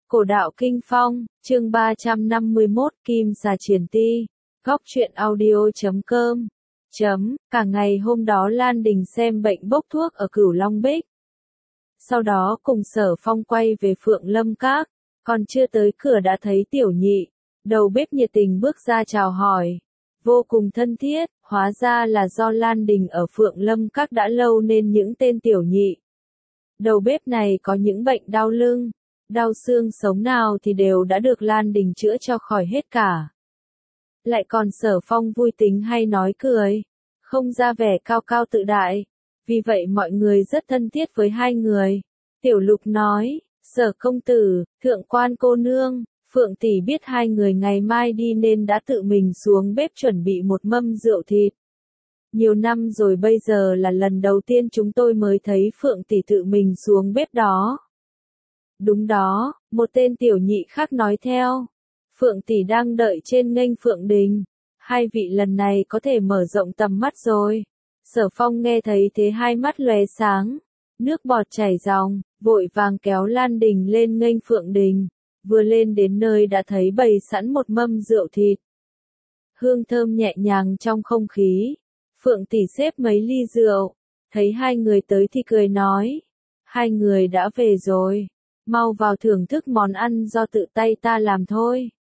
Cổ đạo Kinh Phong, chương 351, Kim Xà Triển Ti, góc truyện audio.com. Cả ngày hôm đó Lan Đình xem bệnh bốc thuốc ở Cửu Long Bích. Sau đó cùng Sở Phong quay về Phượng Lâm Các, còn chưa tới cửa đã thấy Tiểu Nhị, đầu bếp nhiệt tình bước ra chào hỏi. Vô cùng thân thiết, hóa ra là do Lan Đình ở Phượng Lâm Các đã lâu nên những tên Tiểu Nhị. Đầu bếp này có những bệnh đau lưng, đau xương sống nào thì đều đã được Lan Đình chữa cho khỏi hết cả. Lại còn Sở Phong vui tính hay nói cười, không ra vẻ cao cao tự đại, vì vậy mọi người rất thân thiết với hai người. Tiểu Lục nói, Sở công tử, thượng quan cô nương, Phượng tỷ biết hai người ngày mai đi nên đã tự mình xuống bếp chuẩn bị một mâm rượu thịt. Nhiều năm rồi bây giờ là lần đầu tiên chúng tôi mới thấy Phượng tỷ tự mình xuống bếp đó. Đúng đó, một tên Tiểu Nhị khác nói theo. Phượng tỷ đang đợi trên nghênh Phượng Đình. Hai vị lần này có thể mở rộng tầm mắt rồi. Sở Phong nghe thấy thế hai mắt lóe sáng, nước bọt chảy ròng, vội vàng kéo Lan Đình lên nghênh Phượng Đình. Vừa lên đến nơi đã thấy bày sẵn một mâm rượu thịt. Hương thơm nhẹ nhàng trong không khí. Phượng tỷ xếp mấy ly rượu, thấy hai người tới thì cười nói, hai người đã về rồi, mau vào thưởng thức món ăn do tự tay ta làm thôi.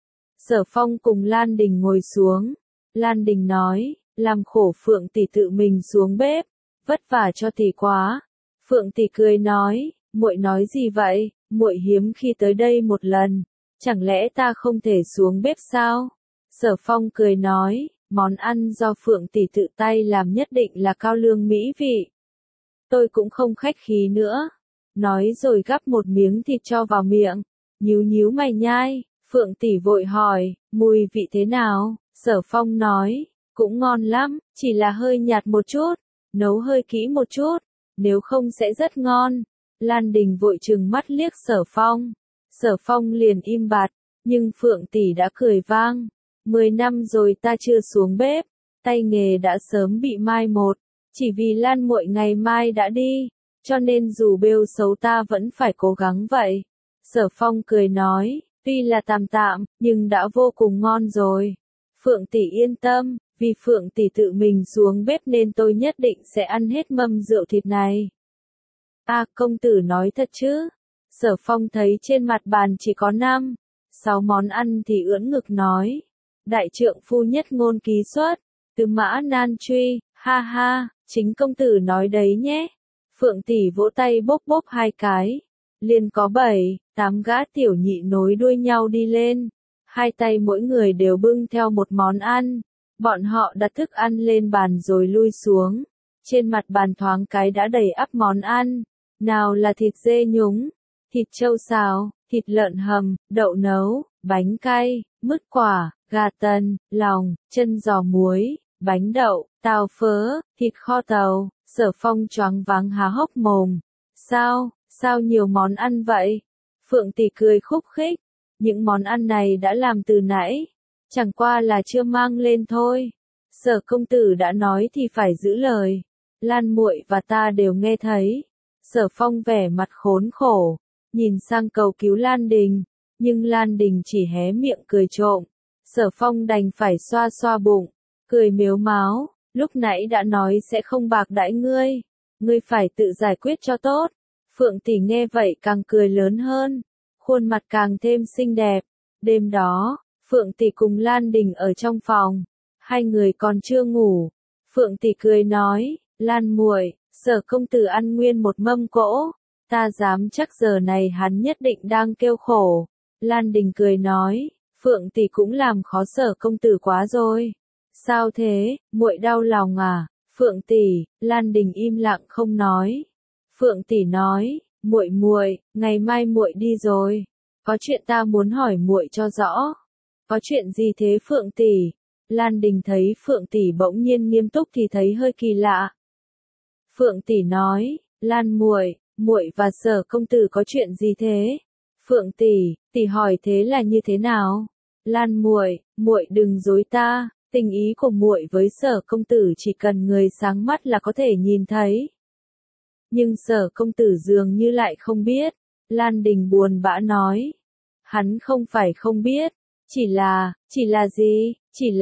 Sở Phong cùng Lan Đình ngồi xuống, Lan Đình nói, làm khổ Phượng tỷ tự mình xuống bếp, vất vả cho tỷ quá. Phượng tỷ cười nói, muội nói gì vậy, muội hiếm khi tới đây một lần, chẳng lẽ ta không thể xuống bếp sao? Sở Phong cười nói, món ăn do Phượng tỷ tự tay làm nhất định là cao lương mỹ vị. Tôi cũng không khách khí nữa. Nói rồi gắp một miếng thịt cho vào miệng, nhíu nhíu mày nhai. Phượng tỷ vội hỏi, mùi vị thế nào? Sở Phong nói, cũng ngon lắm, chỉ là hơi nhạt một chút, nấu hơi kỹ một chút, nếu không sẽ rất ngon. Lan Đình vội trừng mắt liếc Sở Phong. Sở Phong liền im bặt, nhưng Phượng tỷ đã cười vang. 10 năm rồi ta chưa xuống bếp, tay nghề đã sớm bị mai một, chỉ vì Lan muội ngày mai đã đi, cho nên dù bêu xấu ta vẫn phải cố gắng vậy. Sở Phong cười nói, tuy là tạm tạm, nhưng đã vô cùng ngon rồi. Phượng tỷ yên tâm, vì Phượng tỷ tự mình xuống bếp nên tôi nhất định sẽ ăn hết mâm rượu thịt này. Công tử nói thật chứ? Sở Phong thấy trên mặt bàn chỉ có 5-6 món ăn thì ưỡn ngực nói. Đại trượng phu nhất ngôn ký xuất, từ mã nan truy, ha ha, chính công tử nói đấy nhé. Phượng tỷ vỗ tay bốc bốc hai cái, liền có 7-8 gã Tiểu Nhị nối đuôi nhau đi lên, hai tay mỗi người đều bưng theo một món ăn. Bọn họ đặt thức ăn lên bàn rồi lui xuống, trên mặt bàn thoáng cái đã đầy ắp món ăn, nào là thịt dê nhúng, thịt trâu xào, thịt lợn hầm, đậu nấu, bánh cay, mứt quả, gà tần, lòng, chân giò muối, bánh đậu, tàu phớ, thịt kho tàu. Sở Phong choáng váng há hốc mồm. Sao nhiều món ăn vậy? Phượng tỷ cười khúc khích. Những món ăn này đã làm từ nãy, chẳng qua là chưa mang lên thôi. Sở công tử đã nói thì phải giữ lời. Lan muội và ta đều nghe thấy. Sở Phong vẻ mặt khốn khổ, nhìn sang cầu cứu Lan Đình, nhưng Lan Đình chỉ hé miệng cười trộm. Sở Phong đành phải xoa xoa bụng, cười mếu máo. Lúc nãy đã nói sẽ không bạc đãi ngươi phải tự giải quyết cho tốt. Phượng tỷ nghe vậy càng cười lớn hơn, khuôn mặt càng thêm xinh đẹp. Đêm đó, Phượng tỷ cùng Lan Đình ở trong phòng, hai người còn chưa ngủ. Phượng tỷ cười nói, Lan muội, Sở công tử ăn nguyên một mâm cỗ, ta dám chắc giờ này hắn nhất định đang kêu khổ. Lan Đình cười nói, Phượng tỷ cũng làm khó Sở công tử quá rồi. Sao thế, muội đau lòng à? Phượng tỷ, Lan Đình im lặng không nói. Phượng tỷ nói, muội, ngày mai muội đi rồi, có chuyện ta muốn hỏi muội cho rõ. Có chuyện gì thế Phượng tỷ? Lan Đình thấy Phượng tỷ bỗng nhiên nghiêm túc thì thấy hơi kỳ lạ. Phượng tỷ nói, Lan muội và Sở công tử có chuyện gì thế? Phượng tỷ hỏi thế là như thế nào? Lan muội đừng dối ta. Tình ý của muội với Sở công tử chỉ cần người sáng mắt là có thể nhìn thấy. Nhưng Sở công tử dường như lại không biết. Lan Đình buồn bã nói, Hắn không phải không biết, chỉ là gì,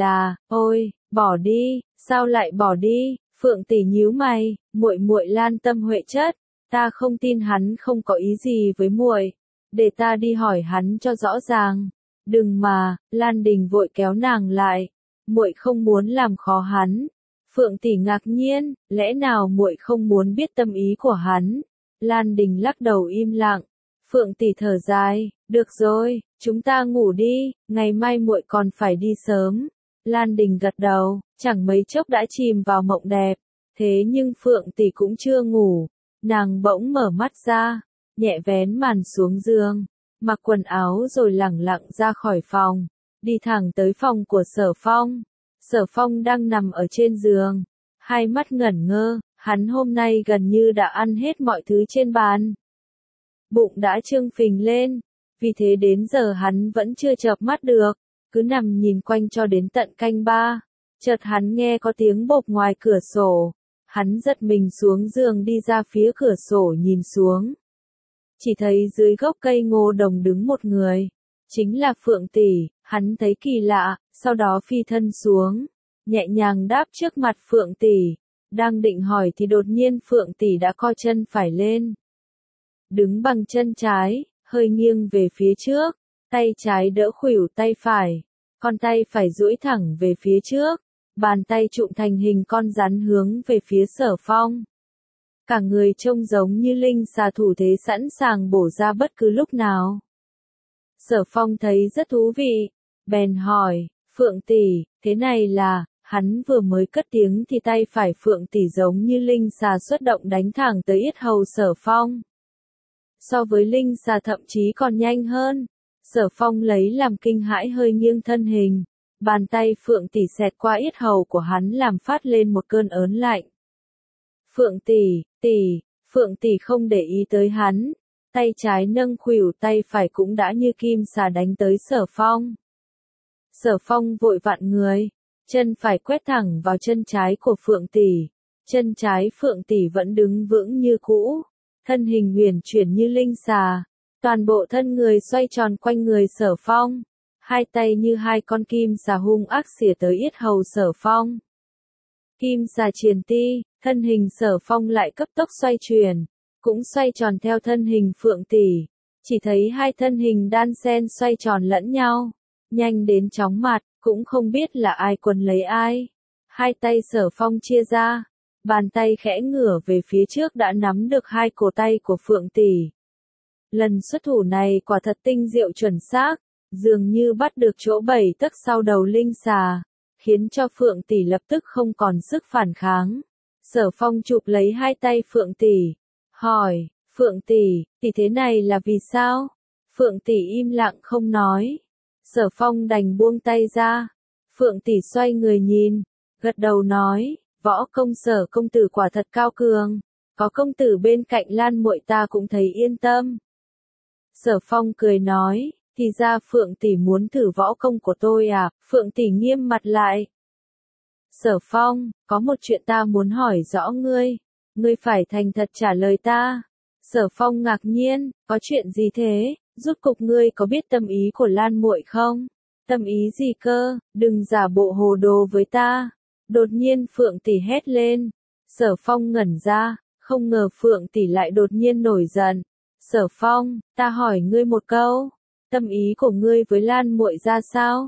ôi, bỏ đi, sao lại bỏ đi? Phượng tỷ nhíu mày, muội Lan Tâm Huệ chất, ta không tin hắn không có ý gì với muội, để ta đi hỏi hắn cho rõ ràng. Đừng mà, Lan Đình vội kéo nàng lại, muội không muốn làm khó hắn. Phượng tỷ ngạc nhiên, lẽ nào muội không muốn biết tâm ý của hắn? Lan Đình lắc đầu im lặng. Phượng tỷ thở dài, được rồi, chúng ta ngủ đi, ngày mai muội còn phải đi sớm. Lan Đình gật đầu, chẳng mấy chốc đã chìm vào mộng đẹp. Thế nhưng Phượng tỷ cũng chưa ngủ, nàng bỗng mở mắt ra, nhẹ vén màn xuống giường, mặc quần áo rồi lẳng lặng ra khỏi phòng, đi thẳng tới phòng của Sở Phong. Sở Phong đang nằm ở trên giường, hai mắt ngẩn ngơ, hắn hôm nay gần như đã ăn hết mọi thứ trên bàn. Bụng đã trương phình lên, vì thế đến giờ hắn vẫn chưa chợp mắt được, cứ nằm nhìn quanh cho đến tận canh ba. Chợt hắn nghe có tiếng bộp ngoài cửa sổ, hắn giật mình xuống giường đi ra phía cửa sổ nhìn xuống. Chỉ thấy dưới gốc cây ngô đồng đứng một người, chính là Phượng tỷ. Hắn thấy kỳ lạ, sau đó phi thân xuống, nhẹ nhàng đáp trước mặt Phượng tỷ. Đang định hỏi thì đột nhiên Phượng tỷ đã co chân phải lên, đứng bằng chân trái, hơi nghiêng về phía trước, tay trái đỡ khuỷu tay phải, con tay phải duỗi thẳng về phía trước, bàn tay trụm thành hình con rắn hướng về phía Sở Phong. Cả người trông giống như linh xà thủ thế sẵn sàng bổ ra bất cứ lúc nào. Sở Phong thấy rất thú vị, bèn hỏi, Phượng tỷ, thế này là, hắn vừa mới cất tiếng thì tay phải Phượng tỷ giống như linh xà xuất động đánh thẳng tới yết hầu Sở Phong. So với linh xà thậm chí còn nhanh hơn. Sở Phong lấy làm kinh hãi hơi nghiêng thân hình, bàn tay Phượng tỷ xẹt qua yết hầu của hắn làm phát lên một cơn ớn lạnh. Phượng tỷ, Phượng tỷ không để ý tới hắn, tay trái nâng khuỷu tay phải cũng đã như kim xà đánh tới Sở Phong. Sở Phong vội vặn người, chân phải quét thẳng vào chân trái của Phượng tỷ, chân trái Phượng tỷ vẫn đứng vững như cũ, thân hình huyền chuyển như linh xà, toàn bộ thân người xoay tròn quanh người Sở Phong, hai tay như hai con kim xà hung ác xỉa tới yết hầu Sở Phong. Kim xà triền ti, thân hình Sở Phong lại cấp tốc xoay chuyển, cũng xoay tròn theo thân hình Phượng tỷ, chỉ thấy hai thân hình đan xen xoay tròn lẫn nhau, nhanh đến chóng mặt, cũng không biết là ai quấn lấy ai. Hai tay Sở Phong chia ra, bàn tay khẽ ngửa về phía trước đã nắm được hai cổ tay của Phượng tỷ. Lần xuất thủ này quả thật tinh diệu chuẩn xác, dường như bắt được chỗ 7 tấc sau đầu linh xà, khiến cho Phượng tỷ lập tức không còn sức phản kháng. Sở Phong chụp lấy hai tay Phượng tỷ, hỏi, Phượng tỷ, thế này là vì sao? Phượng tỷ im lặng không nói. Sở Phong đành buông tay ra. Phượng tỷ xoay người nhìn, gật đầu nói, võ công Sở công tử quả thật cao cường, có công tử bên cạnh Lan muội ta cũng thấy yên tâm. Sở Phong cười nói, thì ra Phượng tỷ muốn thử võ công của tôi à? Phượng tỷ nghiêm mặt lại. Sở Phong, có một chuyện ta muốn hỏi rõ ngươi phải thành thật trả lời ta. Sở Phong ngạc nhiên, có chuyện gì thế? Rốt cục ngươi có biết tâm ý của Lan muội không? Tâm ý gì cơ? Đừng giả bộ hồ đồ với ta. Đột nhiên Phượng tỷ hét lên. Sở Phong ngẩn ra, không ngờ Phượng tỷ lại đột nhiên nổi giận. Sở Phong, ta hỏi ngươi một câu, tâm ý của ngươi với Lan muội ra sao?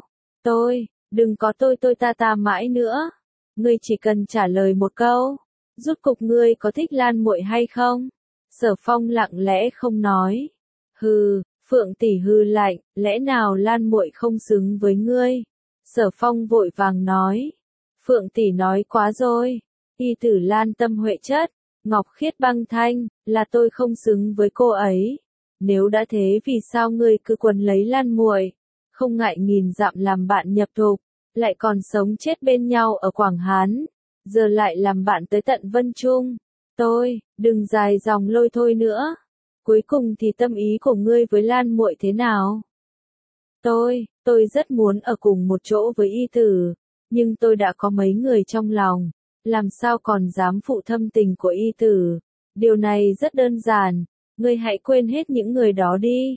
Đừng có tôi ta mãi nữa. Ngươi chỉ cần trả lời một câu, rốt cục ngươi có thích Lan muội hay không? Sở Phong lặng lẽ không nói. Hừ, Phượng tỷ hừ lạnh, lẽ nào Lan muội không xứng với ngươi? Sở Phong vội vàng nói. Phượng tỷ nói quá rồi, y tử Lan Tâm Huệ chất, Ngọc Khiết Băng Thanh, là tôi không xứng với cô ấy. Nếu đã thế vì sao ngươi cứ quấn lấy Lan muội, không ngại nghìn dặm làm bạn nhập thục, lại còn sống chết bên nhau ở Quảng Hán, giờ lại làm bạn tới tận Vân Trung. Đừng dài dòng lôi thôi nữa. Cuối cùng thì tâm ý của ngươi với Lan muội thế nào? Tôi rất muốn ở cùng một chỗ với y tử, nhưng tôi đã có mấy người trong lòng, làm sao còn dám phụ thâm tình của y tử. Điều này rất đơn giản, ngươi hãy quên hết những người đó đi.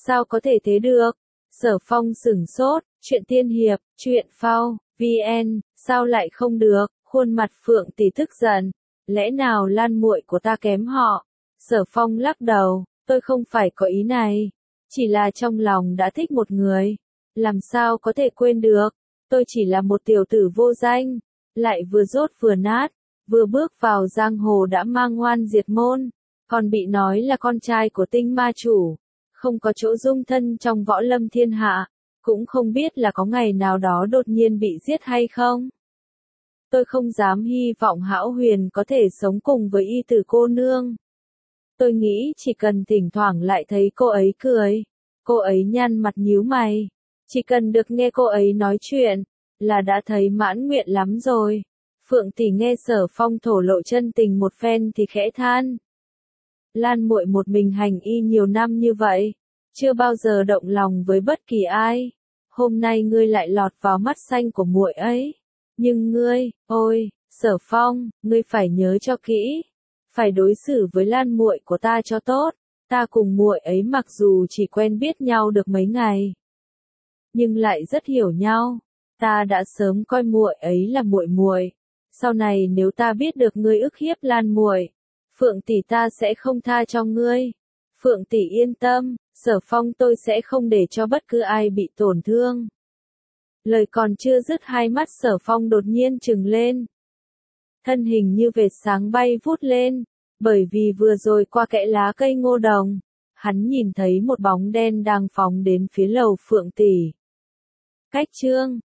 Sao có thể thế được? Sở Phong sửng sốt, chuyện tiên hiệp, chuyện phao, VN, sao lại không được? Khuôn mặt Phượng Tỷ tức giận, lẽ nào Lan muội của ta kém họ? Sở Phong lắc đầu, tôi không phải có ý này, chỉ là trong lòng đã thích một người, làm sao có thể quên được? Tôi chỉ là một tiểu tử vô danh, lại vừa dốt vừa nát, vừa bước vào giang hồ đã mang oan diệt môn, còn bị nói là con trai của Tinh Ma chủ, không có chỗ dung thân trong võ lâm thiên hạ, cũng không biết là có ngày nào đó đột nhiên bị giết hay không. Tôi không dám hy vọng Hão Huyền có thể sống cùng với y tử cô nương. Tôi nghĩ chỉ cần thỉnh thoảng lại thấy cô ấy cười, cô ấy nhăn mặt nhíu mày, chỉ cần được nghe cô ấy nói chuyện, là đã thấy mãn nguyện lắm rồi. Phượng Tỷ nghe Sở Phong thổ lộ chân tình một phen thì khẽ than. Lan muội một mình hành y nhiều năm như vậy, chưa bao giờ động lòng với bất kỳ ai. Hôm nay ngươi lại lọt vào mắt xanh của muội ấy. Nhưng ngươi, ôi, Sở Phong, ngươi phải nhớ cho kỹ, phải đối xử với Lan muội của ta cho tốt. Ta cùng muội ấy mặc dù chỉ quen biết nhau được mấy ngày, nhưng lại rất hiểu nhau. Ta đã sớm coi muội ấy là muội muội. Sau này nếu ta biết được ngươi ức hiếp Lan muội, Phượng Tỷ ta sẽ không tha cho ngươi. Phượng Tỷ yên tâm, Sở Phong tôi sẽ không để cho bất cứ ai bị tổn thương. Lời còn chưa dứt hai mắt Sở Phong đột nhiên trừng lên. Thân hình như vệt sáng bay vút lên, bởi vì vừa rồi qua kẽ lá cây ngô đồng, hắn nhìn thấy một bóng đen đang phóng đến phía lầu Phượng Tỷ. Cách chương